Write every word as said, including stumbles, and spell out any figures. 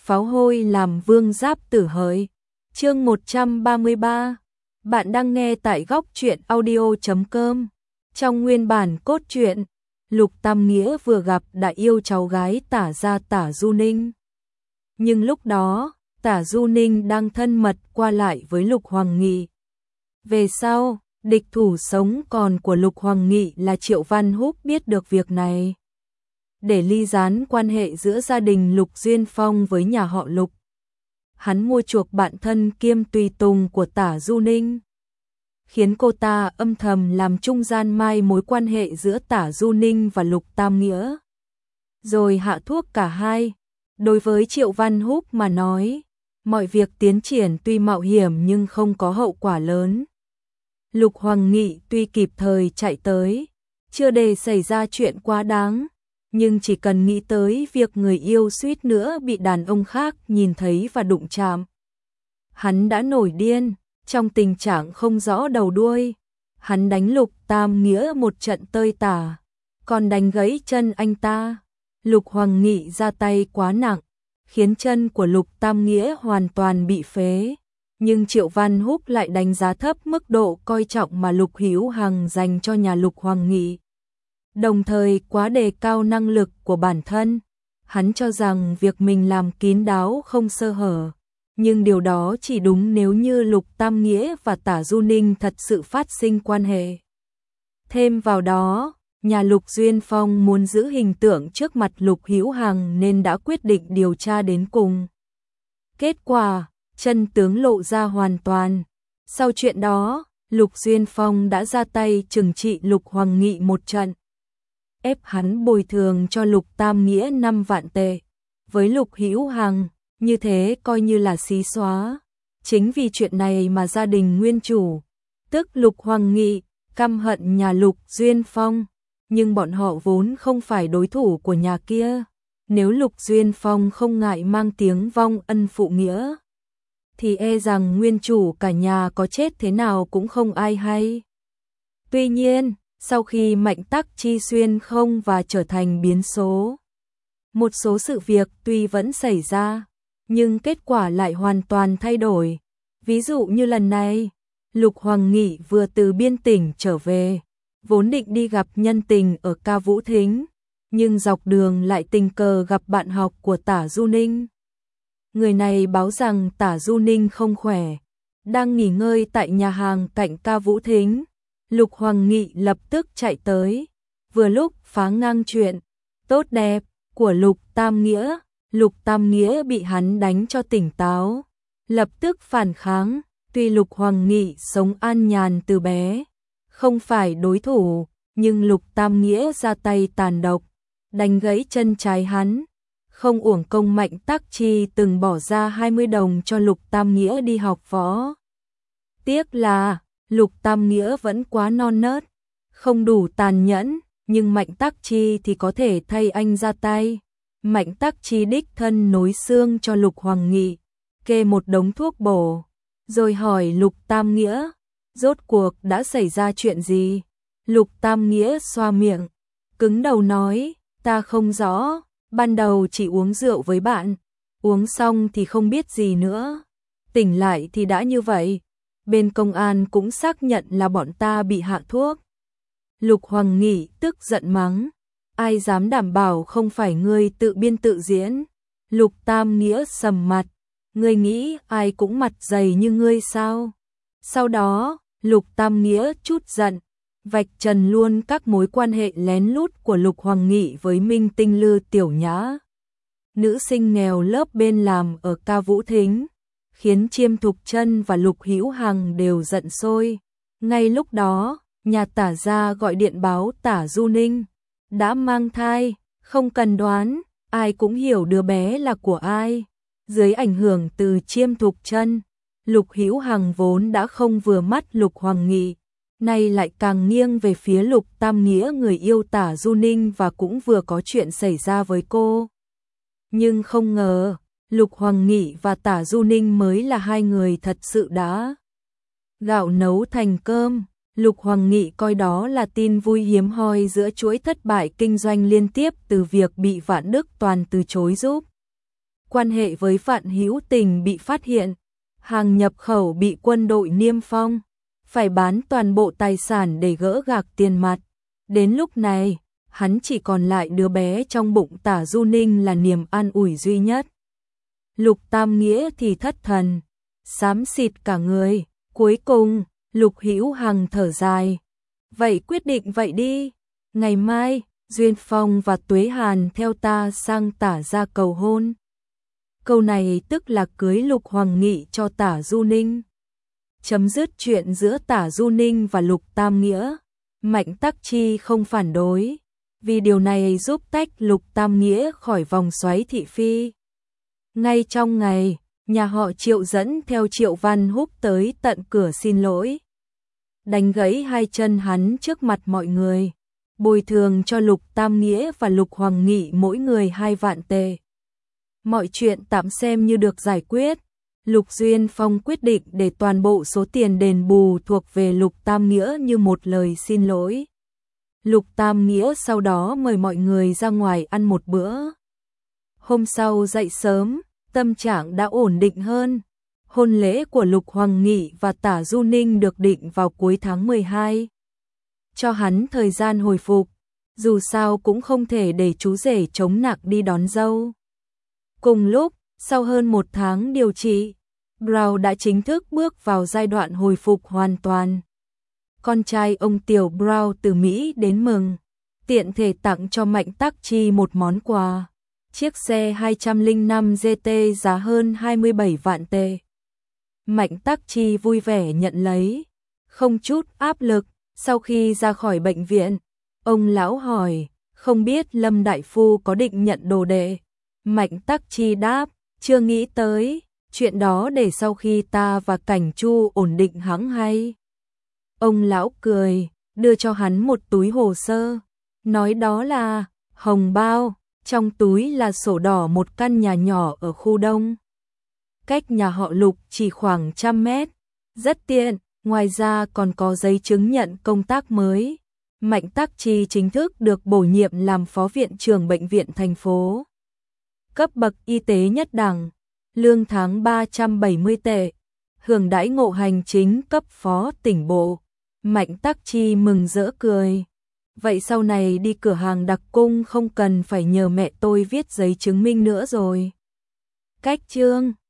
pháo hôi làm vương giáp tử hỡi. Chương một trăm ba mươi ba. Bạn đang nghe tại góc truyện audio chấm com. Trong nguyên bản cốt truyện, Lục Tam Nghĩa vừa gặp đã yêu cháu gái Tả gia Tả Du Ninh. Nhưng lúc đó, Tả Du Ninh đang thân mật qua lại với Lục Hoàng Nghị. Về sau, địch thủ sống còn của Lục Hoàng Nghị là Triệu Văn Húc biết được việc này. Để ly gián quan hệ giữa gia đình Lục Duyên Phong với nhà họ Lục, hắn mua chuộc bạn thân kiêm tùy tùng của Tả Du Ninh, khiến cô ta âm thầm làm trung gian mai mối quan hệ giữa Tả Du Ninh và Lục Tam Nghĩa, rồi hạ thuốc cả hai. Đối với Triệu Văn Húc mà nói, mọi việc tiến triển tuy mạo hiểm nhưng không có hậu quả lớn. Lục Hoàng Nghị tuy kịp thời chạy tới, chưa để xảy ra chuyện quá đáng, nhưng chỉ cần nghĩ tới việc người yêu suýt nữa bị đàn ông khác nhìn thấy và đụng chạm, hắn đã nổi điên. Trong tình trạng không rõ đầu đuôi, hắn đánh Lục Tam Nghĩa một trận tơi tả, còn đánh gãy chân anh ta. Lục Hoàng Nghị ra tay quá nặng, khiến chân của Lục Tam Nghĩa hoàn toàn bị phế. Nhưng Triệu Văn Húc lại đánh giá thấp mức độ coi trọng mà Lục Hữu Hằng dành cho nhà Lục Hoàng Nghị, đồng thời quá đề cao năng lực của bản thân. Hắn cho rằng việc mình làm kín đáo không sơ hở, nhưng điều đó chỉ đúng nếu như Lục Tam Nghĩa và Tả Du Ninh thật sự phát sinh quan hệ. Thêm vào đó, nhà Lục Duyên Phong muốn giữ hình tượng trước mặt Lục Hữu Hằng nên đã quyết định điều tra đến cùng. Kết quả, chân tướng lộ ra hoàn toàn. Sau chuyện đó, Lục Duyên Phong đã ra tay trừng trị Lục Hoàng Nghị một trận, ép hắn bồi thường cho Lục Tam Nghĩa năm vạn tệ. Với Lục Hữu Hằng, như thế coi như là xí xóa. Chính vì chuyện này mà gia đình nguyên chủ, tức Lục Hoàng Nghị, căm hận nhà Lục Duyên Phong. Nhưng bọn họ vốn không phải đối thủ của nhà kia. Nếu Lục Duyên Phong không ngại mang tiếng vong ân phụ nghĩa, thì e rằng nguyên chủ cả nhà có chết thế nào cũng không ai hay. Tuy nhiên, sau khi Mạnh Tắc Chi xuyên không và trở thành biến số, một số sự việc tuy vẫn xảy ra, nhưng kết quả lại hoàn toàn thay đổi. Ví dụ như lần này, Lục Hoàng Nghị vừa từ biên tỉnh trở về, vốn định đi gặp nhân tình ở Ca Vũ Thính, nhưng dọc đường lại tình cờ gặp bạn học của Tả Du Ninh. Người này báo rằng Tả Du Ninh không khỏe, đang nghỉ ngơi tại nhà hàng cạnh Ca Vũ Thính. Lục Hoàng Nghị lập tức chạy tới, vừa lúc phá ngang chuyện tốt đẹp của Lục Tam Nghĩa. Lục Tam Nghĩa bị hắn đánh cho tỉnh táo, lập tức phản kháng. Tuy Lục Hoàng Nghị sống an nhàn từ bé, không phải đối thủ, nhưng Lục Tam Nghĩa ra tay tàn độc, đánh gãy chân trái hắn. Không uổng công Mạnh Tắc Chi từng bỏ ra hai mươi đồng cho Lục Tam Nghĩa đi học võ. Tiếc là Lục Tam Nghĩa vẫn quá non nớt, không đủ tàn nhẫn, nhưng Mạnh Tắc Chi thì có thể thay anh ra tay. Mạnh Tắc Chi đích thân nối xương cho Lục Hoàng Nghị, kê một đống thuốc bổ, rồi hỏi Lục Tam Nghĩa, rốt cuộc đã xảy ra chuyện gì? Lục Tam Nghĩa xoa miệng, cứng đầu nói, ta không rõ, ban đầu chỉ uống rượu với bạn, uống xong thì không biết gì nữa, tỉnh lại thì đã như vậy. Bên công an cũng xác nhận là bọn ta bị hạ thuốc. Lục Hoàng Nghị tức giận mắng, ai dám đảm bảo không phải ngươi tự biên tự diễn? Lục Tam Nghĩa sầm mặt, ngươi nghĩ ai cũng mặt dày như ngươi sao? Sau đó, Lục Tam Nghĩa chút giận, vạch trần luôn các mối quan hệ lén lút của Lục Hoàng Nghị với Minh Tinh Lư Tiểu Nhã, nữ sinh nghèo lớp bên làm ở Ca Vũ Thính, khiến Chiêm Thục Chân và Lục Hữu Hằng đều giận sôi. Ngay lúc đó, nhà Tả gia gọi điện báo Tả Du Ninh đã mang thai, không cần đoán, ai cũng hiểu đứa bé là của ai. Dưới ảnh hưởng từ Chiêm Thục Chân, Lục Hữu Hằng vốn đã không vừa mắt Lục Hoàng Nghị, nay lại càng nghiêng về phía Lục Tam Nghĩa, người yêu Tả Du Ninh và cũng vừa có chuyện xảy ra với cô. Nhưng không ngờ, Lục Hoàng Nghị và Tả Du Ninh mới là hai người thật sự đã gạo nấu thành cơm. Lục Hoàng Nghị coi đó là tin vui hiếm hoi giữa chuỗi thất bại kinh doanh liên tiếp từ việc bị Vạn Đức Toàn từ chối giúp. quan hệ với Vạn Hữu Tình bị phát hiện, hàng nhập khẩu bị quân đội niêm phong, phải bán toàn bộ tài sản để gỡ gạc tiền mặt. Đến lúc này, hắn chỉ còn lại đứa bé trong bụng Tả Du Ninh là niềm an ủi duy nhất. Lục Tam Nghĩa thì thất thần, xám xịt cả người. Cuối cùng, Lục Hữu Hằng thở dài. Vậy quyết định vậy đi. Ngày mai, Duyên Phong và Tuế Hàn theo ta sang Tả gia cầu hôn. Câu này tức là cưới Lục Hoàng Nghị cho Tả Du Ninh. Chấm dứt chuyện giữa Tả Du Ninh và Lục Tam Nghĩa. Mạnh Tắc Chi không phản đối, vì điều này giúp tách Lục Tam Nghĩa khỏi vòng xoáy thị phi. Ngay trong ngày, nhà họ Triệu dẫn theo Triệu Văn Húc tới tận cửa xin lỗi. Đánh gãy hai chân hắn trước mặt mọi người, bồi thường cho Lục Tam Nghĩa và Lục Hoàng Nghị mỗi người hai vạn tệ. Mọi chuyện tạm xem như được giải quyết. Lục Duyên Phong quyết định để toàn bộ số tiền đền bù thuộc về Lục Tam Nghĩa như một lời xin lỗi. Lục Tam Nghĩa sau đó mời mọi người ra ngoài ăn một bữa. Hôm sau dậy sớm, tâm trạng đã ổn định hơn. Hôn lễ của Lục Hoàng Nghị và Tả Du Ninh được định vào cuối tháng mười hai. Cho hắn thời gian hồi phục, dù sao cũng không thể để chú rể chống nặng đi đón dâu. Cùng lúc, sau hơn một tháng điều trị, Brown đã chính thức bước vào giai đoạn hồi phục hoàn toàn. Con trai ông Tiểu Brown từ Mỹ đến mừng, tiện thể tặng cho Mạnh Tắc Chi một món quà. Chiếc xe hai trăm lẻ năm G T giá hơn hai mươi bảy vạn tệ. Mạnh Tắc Chi vui vẻ nhận lấy, không chút áp lực. Sau khi ra khỏi bệnh viện, ông lão hỏi, không biết Lâm Đại Phu có định nhận đồ đệ. Mạnh Tắc Chi đáp, chưa nghĩ tới, chuyện đó để sau khi ta và Cảnh Chu ổn định hẵng hay. Ông lão cười, đưa cho hắn một túi hồ sơ, nói đó là hồng bao, trong túi là sổ đỏ một căn nhà nhỏ ở khu Đông. Cách nhà họ Lục chỉ khoảng trăm mét, rất tiện, ngoài ra còn có giấy chứng nhận công tác mới. Mạnh Tắc Chi chính thức được bổ nhiệm làm phó viện trưởng bệnh viện thành phố. Cấp bậc y tế nhất đẳng, lương tháng ba trăm bảy mươi tệ, hưởng đãi ngộ hành chính cấp phó tỉnh bộ. Mạnh Tắc Chi mừng rỡ cười. Vậy sau này đi cửa hàng đặc cung không cần phải nhờ mẹ tôi viết giấy chứng minh nữa rồi. Cách chương